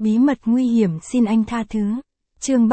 Bí mật nguy hiểm xin anh tha thứ. Chương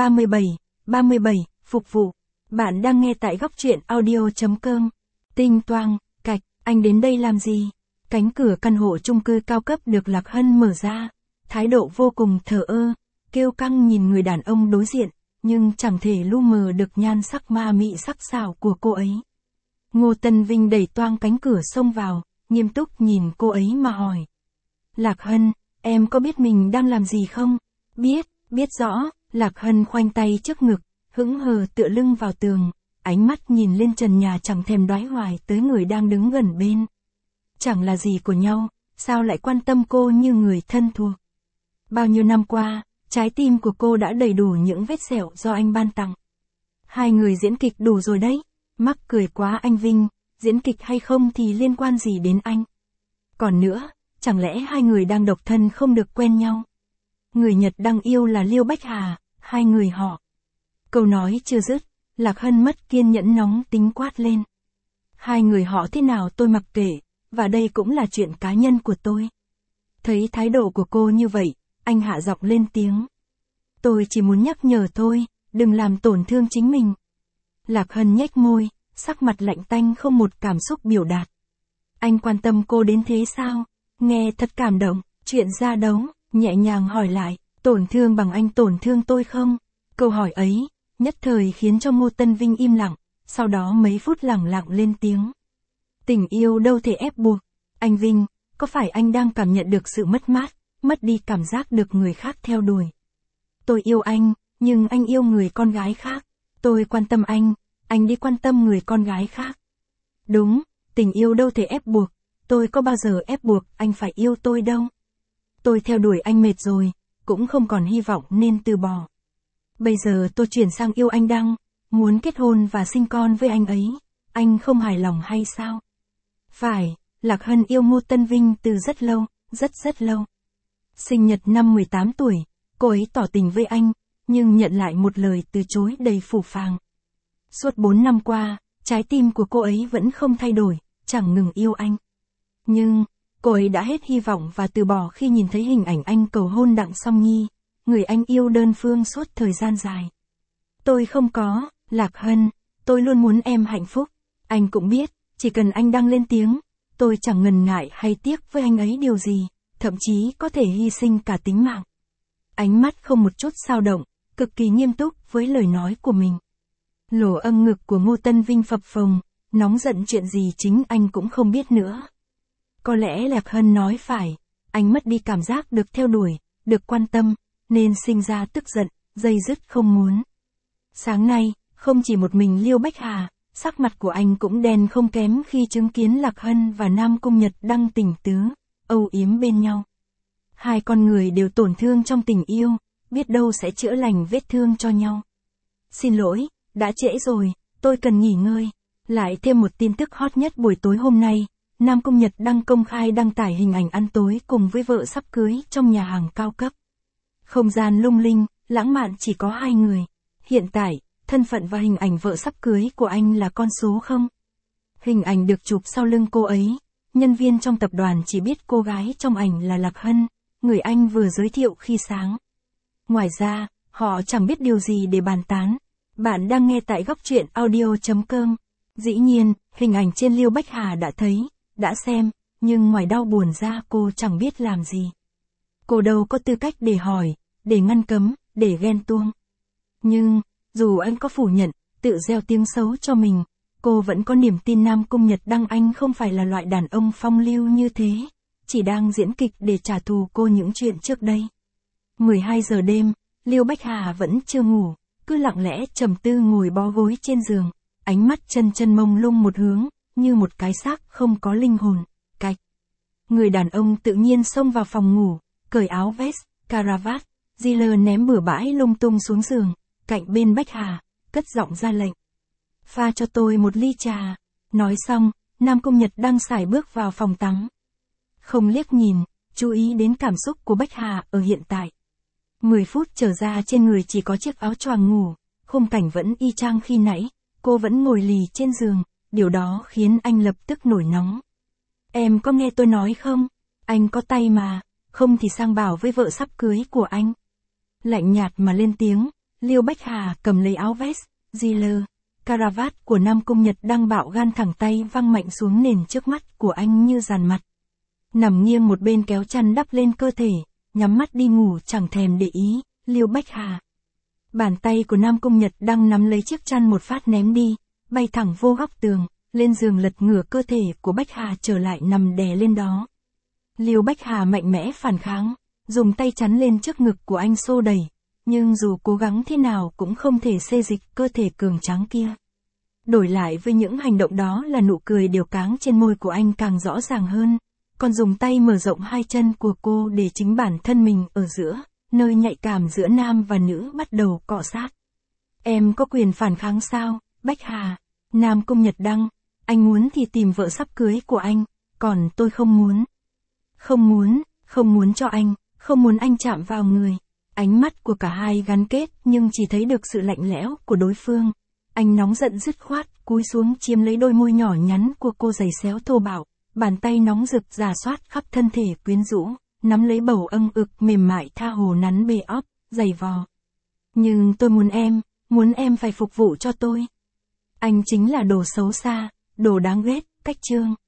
37, phục vụ. Bạn đang nghe tại góc truyện audio.com. Tinh toang, cạch, anh đến đây làm gì? Cánh cửa căn hộ chung cư cao cấp được Lạc Hân mở ra, thái độ vô cùng thờ ơ, kiêu căng nhìn người đàn ông đối diện, nhưng chẳng thể lu mờ được nhan sắc ma mị sắc sảo của cô ấy. Ngô Tân Vinh đẩy toang cánh cửa xông vào, nghiêm túc nhìn cô ấy mà hỏi. Lạc Hân, em có biết mình đang làm gì không? Biết rõ. Lạc Hân khoanh tay trước ngực, hững hờ tựa lưng vào tường, ánh mắt nhìn lên trần nhà chẳng thèm đoái hoài tới người đang đứng gần bên. Chẳng là gì của nhau, sao lại quan tâm cô như người thân thuộc? Bao nhiêu năm qua, trái tim của cô đã đầy đủ những vết sẹo do anh ban tặng. Hai người diễn kịch đủ rồi đấy. Mắc cười quá anh Vinh, diễn kịch hay không thì liên quan gì đến anh? Còn nữa, chẳng lẽ hai người đang độc thân không được quen nhau? Người Nhật đang yêu là Liêu Bách Hà, hai người họ. Câu nói chưa dứt, Lạc Hân mất kiên nhẫn nóng tính quát lên. Hai người họ thế nào tôi mặc kệ, và đây cũng là chuyện cá nhân của tôi. Thấy thái độ của cô như vậy, anh hạ giọng lên tiếng. Tôi chỉ muốn nhắc nhở thôi, đừng làm tổn thương chính mình. Lạc Hân nhếch môi, sắc mặt lạnh tanh không một cảm xúc biểu đạt. Anh quan tâm cô đến thế sao? Nghe thật cảm động, chuyện ra đấu, nhẹ nhàng hỏi lại, tổn thương bằng anh tổn thương tôi không? Câu hỏi ấy, nhất thời khiến cho Ngô Tân Vinh im lặng, sau đó mấy phút lẳng lặng lên tiếng. Tình yêu đâu thể ép buộc. Anh Vinh, có phải anh đang cảm nhận được sự mất mát, mất đi cảm giác được người khác theo đuổi? Tôi yêu anh, nhưng anh yêu người con gái khác. Tôi quan tâm anh đi quan tâm người con gái khác. Đúng, tình yêu đâu thể ép buộc, tôi có bao giờ ép buộc anh phải yêu tôi đâu. Tôi theo đuổi anh mệt rồi, cũng không còn hy vọng nên từ bỏ. Bây giờ tôi chuyển sang yêu anh Đăng, muốn kết hôn và sinh con với anh ấy, anh không hài lòng hay sao? Phải, Lạc Hân yêu Ngô Tân Vinh từ rất lâu, rất lâu. Sinh nhật năm 18 tuổi, cô ấy tỏ tình với anh, nhưng nhận lại một lời từ chối đầy phũ phàng. Suốt 4 năm qua, trái tim của cô ấy vẫn không thay đổi, chẳng ngừng yêu anh. Nhưng, cô ấy đã hết hy vọng và từ bỏ khi nhìn thấy hình ảnh anh cầu hôn Đặng Song Nhi, người anh yêu đơn phương suốt thời gian dài. Tôi không có, Lạc Hân, tôi luôn muốn em hạnh phúc. Anh cũng biết, chỉ cần anh đăng lên tiếng, tôi chẳng ngần ngại hay tiếc với anh ấy điều gì, thậm chí có thể hy sinh cả tính mạng. Ánh mắt không một chút dao động, cực kỳ nghiêm túc với lời nói của mình. Lỗ âm ngực của Ngô Tân Vinh phập phồng, nóng giận chuyện gì chính anh cũng không biết nữa. Có lẽ Lạc Hân nói phải, anh mất đi cảm giác được theo đuổi, được quan tâm, nên sinh ra tức giận, dây dứt không muốn. Sáng nay, không chỉ một mình Liêu Bách Hà, sắc mặt của anh cũng đen không kém khi chứng kiến Lạc Hân và Nam Cung Nhật Đăng tình tứ, âu yếm bên nhau. Hai con người đều tổn thương trong tình yêu, biết đâu sẽ chữa lành vết thương cho nhau. Xin lỗi, đã trễ rồi, tôi cần nghỉ ngơi. Lại thêm một tin tức hot nhất buổi tối hôm nay, Nam Cung Nhật Đăng công khai đăng tải hình ảnh ăn tối cùng với vợ sắp cưới trong nhà hàng cao cấp. Không gian lung linh, lãng mạn chỉ có hai người. Hiện tại, thân phận và hình ảnh vợ sắp cưới của anh là con số không? Hình ảnh được chụp sau lưng cô ấy, nhân viên trong tập đoàn chỉ biết cô gái trong ảnh là Lạc Hân, người anh vừa giới thiệu khi sáng. Ngoài ra, họ chẳng biết điều gì để bàn tán. Bạn đang nghe tại góc truyện audio.com. Dĩ nhiên, hình ảnh trên Liêu Bách Hà đã thấy, đã xem, nhưng ngoài đau buồn ra cô chẳng biết làm gì. Cô đâu có tư cách để hỏi, để ngăn cấm, để ghen tuông. Nhưng, dù anh có phủ nhận, tự gieo tiếng xấu cho mình, cô vẫn có niềm tin Nam Cung Nhật Đăng anh không phải là loại đàn ông phong lưu như thế, chỉ đang diễn kịch để trả thù cô những chuyện trước đây. 12 giờ đêm, Liêu Bách Hà vẫn chưa ngủ, cứ lặng lẽ trầm tư ngồi bó gối trên giường, ánh mắt chân mông lung một hướng, như một cái xác không có linh hồn. Cạch. Người đàn ông tự nhiên xông vào phòng ngủ, cởi áo vest, caravat, Ziller ném bừa bãi lung tung xuống giường, cạnh bên Bách Hà, cất giọng ra lệnh. Pha cho tôi một ly trà. Nói xong, Nam Cung Nhật Đăng sải bước vào phòng tắm. Không liếc nhìn, chú ý đến cảm xúc của Bách Hà ở hiện tại. 10 phút trở ra trên người chỉ có chiếc áo choàng ngủ, khung cảnh vẫn y chang khi nãy, cô vẫn ngồi lì trên giường, điều đó khiến anh lập tức nổi nóng. Em có nghe tôi nói không? Anh có tay mà, không thì sang bảo với vợ sắp cưới của anh. Lạnh nhạt mà lên tiếng, Liêu Bách Hà cầm lấy áo vest, gilet, caravat của Nam Cung Nhật Đăng bạo gan thẳng tay văng mạnh xuống nền trước mắt của anh như dàn mặt. Nằm nghiêng một bên kéo chăn đắp lên cơ thể, nhắm mắt đi ngủ chẳng thèm để ý, Liêu Bách Hà. Bàn tay của Nam Cung Nhật Đăng nắm lấy chiếc chăn một phát ném đi, bay thẳng vô góc tường, lên giường lật ngửa cơ thể của Bách Hà trở lại nằm đè lên đó. Liêu Bách Hà mạnh mẽ phản kháng, dùng tay chắn lên trước ngực của anh xô đẩy, nhưng dù cố gắng thế nào cũng không thể xê dịch cơ thể cường tráng kia. Đổi lại với những hành động đó là nụ cười đều cáng trên môi của anh càng rõ ràng hơn, còn dùng tay mở rộng hai chân của cô để chính bản thân mình ở giữa, nơi nhạy cảm giữa nam và nữ bắt đầu cọ sát. Em có quyền phản kháng sao, Bách Hà? Nam Cung Nhật Đăng, anh muốn thì tìm vợ sắp cưới của anh, còn tôi không muốn. Không muốn cho anh, không muốn anh chạm vào người. Ánh mắt của cả hai gắn kết nhưng chỉ thấy được sự lạnh lẽo của đối phương. Anh nóng giận dứt khoát, cúi xuống chiếm lấy đôi môi nhỏ nhắn của cô giày xéo thô bạo, bàn tay nóng rực rà soát khắp thân thể quyến rũ, nắm lấy bầu âng ực mềm mại tha hồ nắn bề óc, dày vò. Nhưng tôi muốn em phải phục vụ cho tôi. Anh chính là đồ xấu xa, đồ đáng ghét, cách trương.